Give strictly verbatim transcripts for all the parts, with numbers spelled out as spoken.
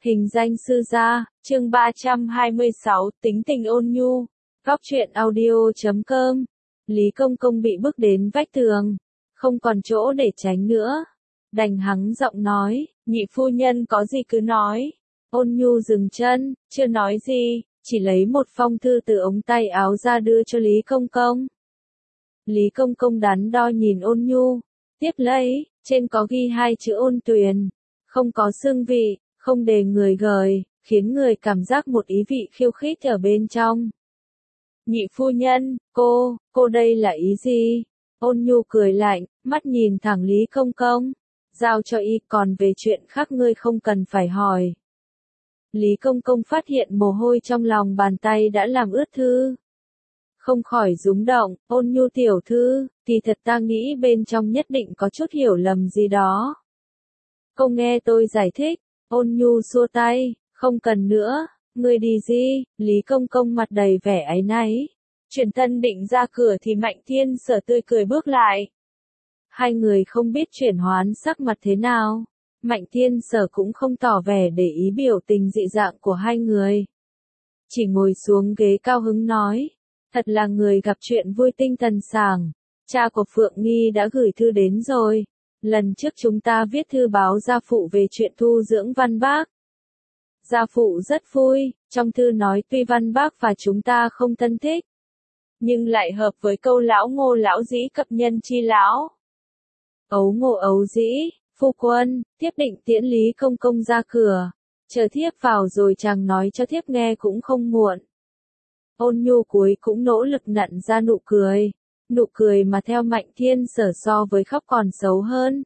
Hình danh sư gia, chương ba trăm hai mươi sáu, tính tình ôn nhu. Góc truyện audio chấm com. Lý Công Công bị bước đến vách tường, không còn chỗ để tránh nữa. Đành hắng giọng nói, nhị phu nhân có gì cứ nói. Ôn nhu dừng chân, chưa nói gì, chỉ lấy một phong thư từ ống tay áo ra đưa cho Lý Công Công. Lý Công Công đắn đo nhìn ôn nhu, tiếp lấy, trên có ghi hai chữ ôn tuyền, không có xương vị, không để người gời, khiến người cảm giác một ý vị khiêu khích ở bên trong. Nhị phu nhân, cô, cô đây là ý gì? Ôn nhu cười lạnh, mắt nhìn thẳng Lý Công Công. Giao cho y, còn về chuyện khác ngươi không cần phải hỏi. Lý Công Công phát hiện mồ hôi trong lòng bàn tay đã làm ướt thư. Không khỏi rúng động, ôn nhu tiểu thư, thì thật ta nghĩ bên trong nhất định có chút hiểu lầm gì đó. Cô nghe tôi giải thích, ôn nhu xua tay, không cần nữa, ngươi đi gì, Lý Công Công mặt đầy vẻ áy náy. Truyền Tân định ra cửa thì Mạnh Thiên Sở tươi cười bước lại. Hai người không biết chuyển hoán sắc mặt thế nào. Mạnh Thiên Sở cũng không tỏ vẻ để ý biểu tình dị dạng của hai người. Chỉ ngồi xuống ghế cao hứng nói. Thật là người gặp chuyện vui tinh thần sảng. Cha của Phượng Nghi đã gửi thư đến rồi. Lần trước chúng ta viết thư báo gia phụ về chuyện thu dưỡng Văn Bác. Gia phụ rất vui, trong thư nói tuy Văn Bác và chúng ta không thân thích, nhưng lại hợp với câu lão ngô lão dĩ cập nhân chi lão. Ấu ngô ấu dĩ, phu quân, thiếp định tiễn Lý Công Công ra cửa, chờ thiếp vào rồi chàng nói cho thiếp nghe cũng không muộn. Ôn nhu cuối cũng nỗ lực nặn ra nụ cười, nụ cười mà theo Mạnh Thiên Sở so với khóc còn xấu hơn.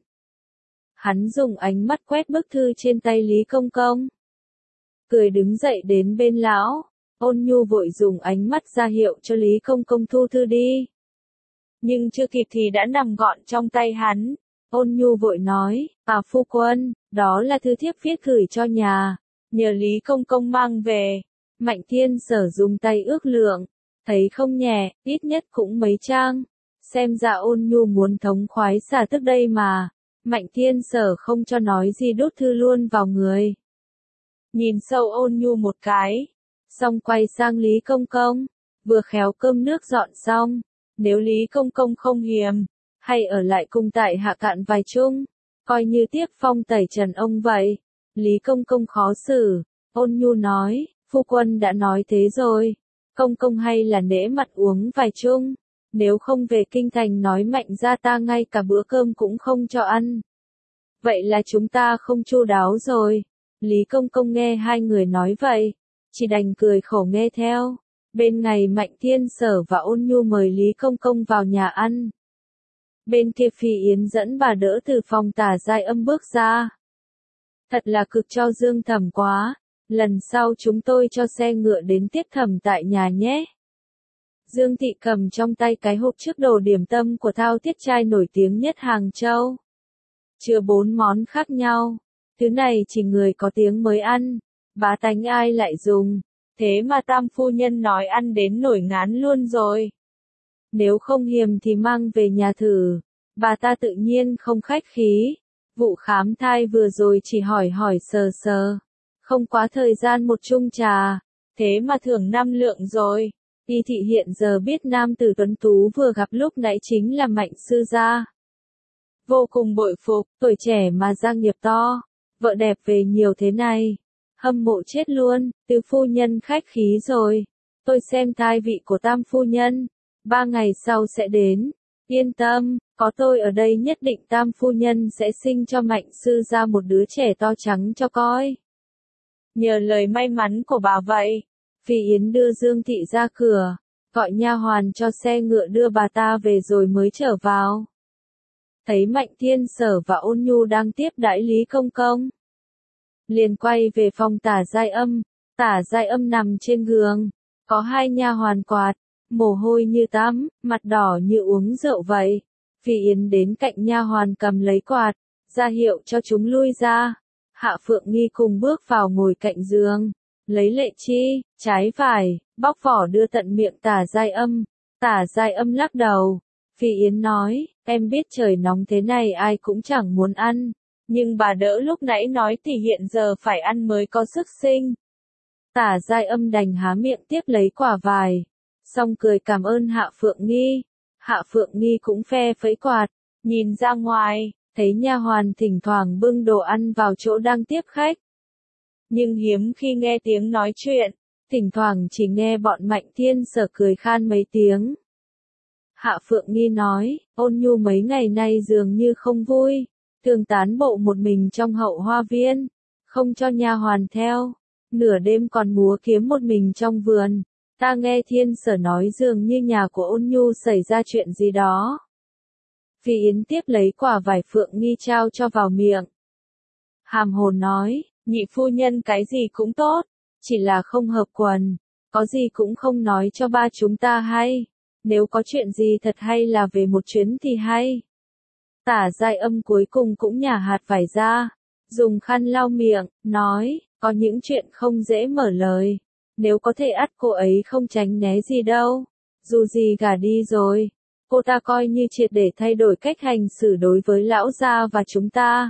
Hắn dùng ánh mắt quét bức thư trên tay Lý Công Công. Cười đứng dậy đến bên lão, ôn nhu vội dùng ánh mắt ra hiệu cho Lý Công Công thu thư đi. Nhưng chưa kịp thì đã nằm gọn trong tay hắn, ôn nhu vội nói, à phu quân, đó là thư thiếp viết gửi cho nhà, nhờ Lý Công Công mang về. Mạnh Thiên Sở dùng tay ước lượng, thấy không nhẹ, ít nhất cũng mấy trang, xem ra ôn nhu muốn thống khoái xả tức đây mà. Mạnh Thiên Sở không cho nói gì đút thư luôn vào người. Nhìn sâu ôn nhu một cái, xong quay sang Lý Công Công, vừa khéo cơm nước dọn xong, nếu Lý Công Công không hiềm, hay ở lại cùng tại hạ cạn vài chung, coi như tiếp phong tẩy trần ông vậy. Lý Công Công khó xử, ôn nhu nói, phu quân đã nói thế rồi, Công Công hay là nể mặt uống vài chung, nếu không về kinh thành nói Mạnh gia ta ngay cả bữa cơm cũng không cho ăn. Vậy là chúng ta không chu đáo rồi. Lý Công Công nghe hai người nói vậy, chỉ đành cười khổ nghe theo. Bên này Mạnh Thiên Sở và ôn nhu mời Lý Công Công vào nhà ăn. Bên kia Phi Yến dẫn bà đỡ từ phòng Tả Giai Âm bước ra. Thật là cực cho Dương Thẩm quá, lần sau chúng tôi cho xe ngựa đến tiếp Thẩm tại nhà nhé. Dương Thị cầm trong tay cái hộp trước đồ điểm tâm của Thao Tiết Trai nổi tiếng nhất Hàng Châu. Chứa bốn món khác nhau. Thứ này chỉ người có tiếng mới ăn, bá tánh ai lại dùng, thế mà tam phu nhân nói ăn đến nổi ngán luôn rồi. Nếu không hiềm thì mang về nhà thử, bà ta tự nhiên không khách khí. Vụ khám thai vừa rồi chỉ hỏi hỏi sờ sờ, không quá thời gian một chung trà, thế mà thưởng năm lượng rồi. Y thị hiện giờ biết nam tử tuấn tú vừa gặp lúc nãy chính là Mạnh sư gia. Vô cùng bội phục, tuổi trẻ mà gia nghiệp to. Vợ đẹp về nhiều thế này, hâm mộ chết luôn. Tứ phu nhân khách khí rồi, tôi xem thai vị của tam phu nhân, ba ngày sau sẽ đến, yên tâm, có tôi ở đây nhất định tam phu nhân sẽ sinh cho Mạnh sư ra một đứa trẻ to trắng cho coi. Nhờ lời may mắn của bà vậy, Phi Yến đưa Dương Thị ra cửa, gọi nha hoàn cho xe ngựa đưa bà ta về rồi mới trở vào. Thấy Mạnh Thiên Sở và ôn nhu đang tiếp đãi Lý Công Công, liền quay về phòng Tả Giai Âm. Tả Giai Âm nằm trên giường, có hai nha hoàn quạt, mồ hôi như tắm, mặt đỏ như uống rượu vậy. Phi Yến đến cạnh nha hoàn cầm lấy quạt, ra hiệu cho chúng lui ra. Hạ Phượng Nghi cùng bước vào ngồi cạnh giường, lấy lệ chi, trái vải, bóc vỏ đưa tận miệng Tả Giai Âm. Tả Giai Âm lắc đầu. Phi Yến nói, em biết trời nóng thế này ai cũng chẳng muốn ăn, Nhưng bà đỡ lúc nãy nói tỷ hiện giờ phải ăn mới có sức sinh. Tả Giai Âm đành há miệng tiếp lấy quả vải, xong cười cảm ơn Hạ Phượng Nghi. Hạ Phượng Nghi cũng phe phẩy quạt, nhìn ra ngoài, thấy nha hoàn thỉnh thoảng bưng đồ ăn vào chỗ đang tiếp khách. Nhưng hiếm khi nghe tiếng nói chuyện, thỉnh thoảng chỉ nghe bọn Mạnh Thiên Sở cười khan mấy tiếng. Hạ Phượng Nghi nói, Ôn Nhu mấy ngày nay dường như không vui, thường tán bộ một mình trong hậu hoa viên, không cho nha hoàn theo, nửa đêm còn múa kiếm một mình trong vườn. Ta nghe Thiên Sở nói dường như nhà của Ôn Nhu xảy ra chuyện gì đó. Phi Yến tiếp lấy quả vải Phượng Nghi trao cho vào miệng. Hàm hồn nói, nhị phu nhân cái gì cũng tốt, chỉ là không hợp quần, có gì cũng không nói cho ba chúng ta hay, nếu có chuyện gì thật hay là về một chuyến thì hay. Tả Giai Âm cuối cùng cũng nhả hạt vải ra, dùng khăn lau miệng, nói, có những chuyện không dễ mở lời, nếu có thể ắt cô ấy không tránh né gì đâu, dù gì gả đi rồi, cô ta coi như triệt để thay đổi cách hành xử đối với lão gia và chúng ta.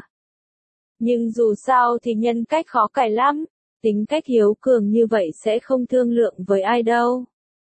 Nhưng dù sao thì nhân cách khó cải lắm, tính cách hiếu cường như vậy sẽ không thương lượng với ai đâu.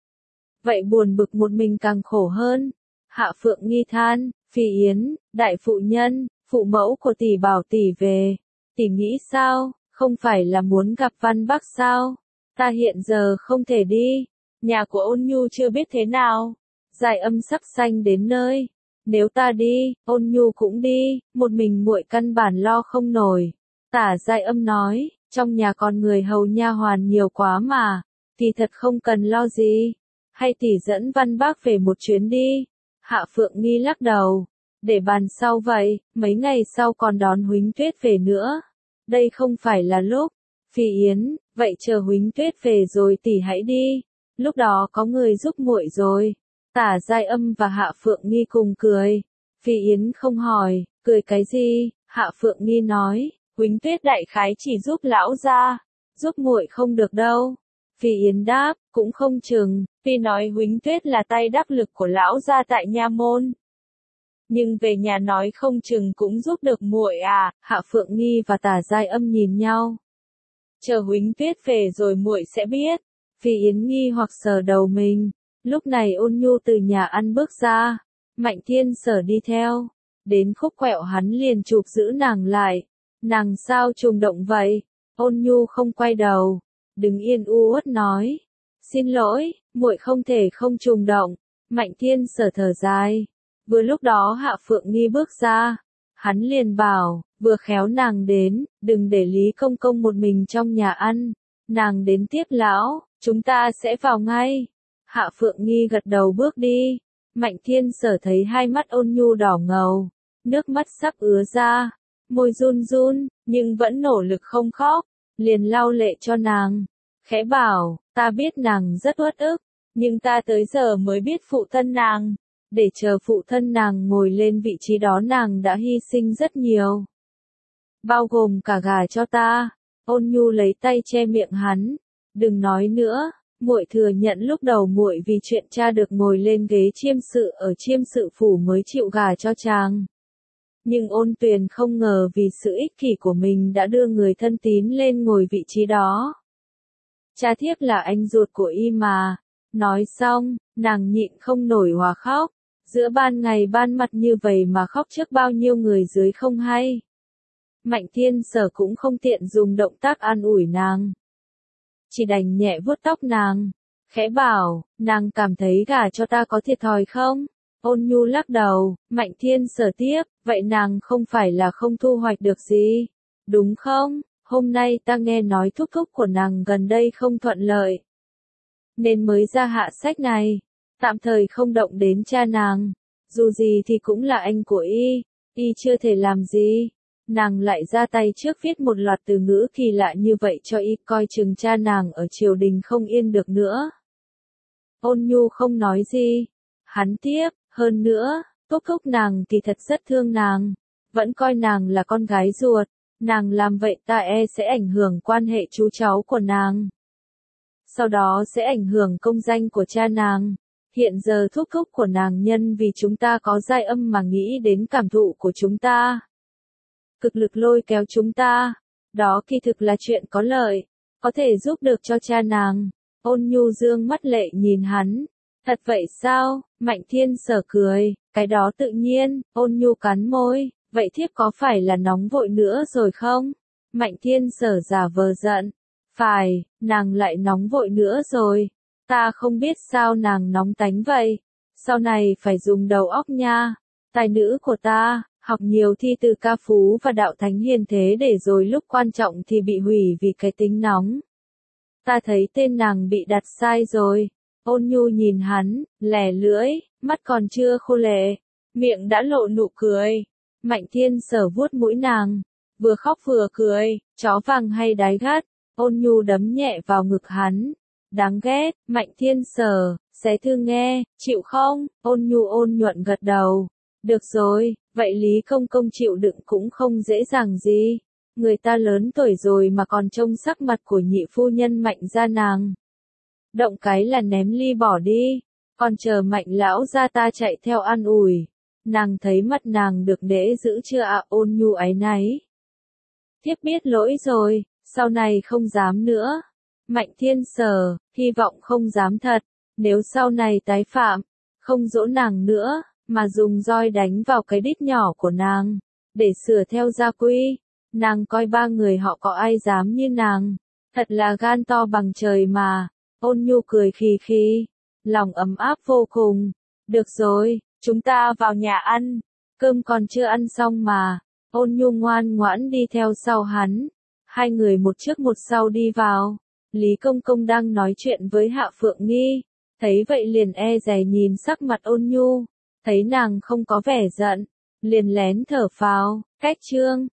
Vậy buồn bực một mình càng khổ hơn. Hạ Phượng Nghi than, Phi Yến, đại phụ nhân, phụ mẫu của tỷ bảo tỷ về, tỷ nghĩ sao, không phải là muốn gặp Văn Bắc sao? Ta hiện giờ không thể đi, nhà của Ôn Nhu chưa biết thế nào. Giai Âm sắc xanh đến nơi. Nếu ta đi, Ôn Nhu cũng đi, một mình muội căn bản lo không nổi. Tả Giai Âm nói, trong nhà con người hầu nha hoàn nhiều quá mà, thì thật không cần lo gì. Hay tỷ dẫn Văn Bác về một chuyến đi. Hạ Phượng Nghi lắc đầu, để bàn sau vậy, mấy ngày sau còn đón Huỳnh Tuyết về nữa. Đây không phải là lúc. Phi Yến, vậy chờ Huỳnh Tuyết về rồi tỷ hãy đi, lúc đó có người giúp muội rồi. Tả Giai Âm và Hạ Phượng Nghi cùng cười. Phi Yến không hỏi, cười cái gì? Hạ Phượng Nghi nói, Huỳnh Tuyết đại khái chỉ giúp lão gia, giúp muội không được đâu. Phi Yến đáp, cũng không chừng, Phi nói Huỳnh Tuyết là tay đắc lực của lão gia tại nha môn. Nhưng về nhà nói không chừng cũng giúp được muội à. Hạ Phượng Nghi và Tả Giai Âm nhìn nhau. Chờ Huỳnh Tuyết về rồi muội sẽ biết. Phi Yến nghi hoặc sờ đầu mình. Lúc này Ôn Nhu từ nhà ăn bước ra, Mạnh Thiên Sở đi theo, đến khúc quẹo hắn liền chụp giữ nàng lại. Nàng sao trùng động vậy? Ôn Nhu không quay đầu, đứng yên u uất nói, xin lỗi, muội không thể không trùng động. Mạnh Thiên Sở thở dài. Vừa lúc đó Hạ Phượng Nghi bước ra, hắn liền bảo, vừa khéo nàng đến, đừng để Lý Công Công một mình trong nhà ăn, nàng đến tiếp lão, chúng ta sẽ vào ngay. Hạ Phượng Nghi gật đầu bước đi. Mạnh Thiên Sở thấy hai mắt Ôn Nhu đỏ ngầu, nước mắt sắp ứa ra, môi run run, nhưng vẫn nỗ lực không khóc, liền lau lệ cho nàng, khẽ bảo, ta biết nàng rất uất ức, nhưng ta tới giờ mới biết phụ thân nàng, để chờ phụ thân nàng ngồi lên vị trí đó nàng đã hy sinh rất nhiều, bao gồm cả gả cho ta. Ôn Nhu lấy tay che miệng hắn, đừng nói nữa. Muội thừa nhận lúc đầu muội vì chuyện cha được ngồi lên ghế chiêm sự ở chiêm sự phủ mới chịu gả cho chàng. Nhưng Ôn Tuyền không ngờ vì sự ích kỷ của mình đã đưa người thân tín lên ngồi vị trí đó. Cha thiếp là anh ruột của y mà. Nói xong, nàng nhịn không nổi hòa khóc. Giữa ban ngày ban mặt như vậy mà khóc trước bao nhiêu người dưới không hay. Mạnh Thiên Sở cũng không tiện dùng động tác an ủi nàng. Chỉ đành nhẹ vuốt tóc nàng, khẽ bảo, nàng cảm thấy gả cho ta có thiệt thòi không? Ôn Nhu lắc đầu. Mạnh Thiên Sở tiếp, vậy nàng không phải là không thu hoạch được gì, đúng không? Hôm nay ta nghe nói thúc thúc của nàng gần đây không thuận lợi, nên mới ra hạ sách này, tạm thời không động đến cha nàng, dù gì thì cũng là anh của y, y chưa thể làm gì. Nàng lại ra tay trước viết một loạt từ ngữ kỳ lạ như vậy cho y coi chừng cha nàng ở triều đình không yên được nữa. Ôn Nhu không nói gì. Hắn tiếp, hơn nữa, thúc thúc nàng thì thật rất thương nàng, vẫn coi nàng là con gái ruột, nàng làm vậy ta e sẽ ảnh hưởng quan hệ chú cháu của nàng. Sau đó sẽ ảnh hưởng công danh của cha nàng. Hiện giờ thúc thúc của nàng nhân vì chúng ta có Giai Âm mà nghĩ đến cảm thụ của chúng ta. cực lực lôi kéo chúng ta. Đó kỳ thực là chuyện có lợi, có thể giúp được cho cha nàng. Ôn Nhu dương mắt lệ nhìn hắn. Thật vậy sao? Mạnh Thiên Sở cười, cái đó tự nhiên. Ôn Nhu cắn môi, vậy thiếp có phải là nóng vội nữa rồi không? Mạnh Thiên Sở giả vờ giận. Phải, nàng lại nóng vội nữa rồi. Ta không biết sao nàng nóng tánh vậy. Sau này phải dùng đầu óc nha. Tài nữ của ta, học nhiều thi từ ca phú và đạo thánh hiền thế để rồi lúc quan trọng thì bị hủy vì cái tính nóng. Ta thấy tên nàng bị đặt sai rồi. Ôn Nhu nhìn hắn, lẻ lưỡi, mắt còn chưa khô lệ, miệng đã lộ nụ cười. Mạnh Thiên Sở vuốt mũi nàng, vừa khóc vừa cười, chó vàng hay đái gắt. Ôn Nhu đấm nhẹ vào ngực hắn. Đáng ghét. Mạnh Thiên Sở, xé thư nghe, chịu không? Ôn Nhu ôn nhuận gật đầu. Được rồi, vậy Lý Công Công chịu đựng cũng không dễ dàng gì. Người ta lớn tuổi rồi mà còn trông sắc mặt của nhị phu nhân Mạnh gia nàng. Động cái là ném ly bỏ đi, còn chờ Mạnh lão gia ta chạy theo an ủi. Nàng thấy mặt nàng được đễ giữ chưa ạ? À? Ôn Nhu áy náy. Thiếp biết lỗi rồi, sau này không dám nữa. Mạnh Thiên Sở, hy vọng không dám thật. Nếu sau này tái phạm, không dỗ nàng nữa, mà dùng roi đánh vào cái đít nhỏ của nàng, để sửa theo gia quy. Nàng coi ba người họ có ai dám như nàng. Thật là gan to bằng trời mà. Ôn Nhu cười khì khì, lòng ấm áp vô cùng. Được rồi, chúng ta vào nhà ăn. Cơm còn chưa ăn xong mà. Ôn Nhu ngoan ngoãn đi theo sau hắn. Hai người một trước một sau đi vào. Lý Công Công đang nói chuyện với Hạ Phượng Nghi. Thấy vậy liền e dè nhìn sắc mặt Ôn Nhu. Thấy nàng không có vẻ giận, liền lén thở phào. Cách chương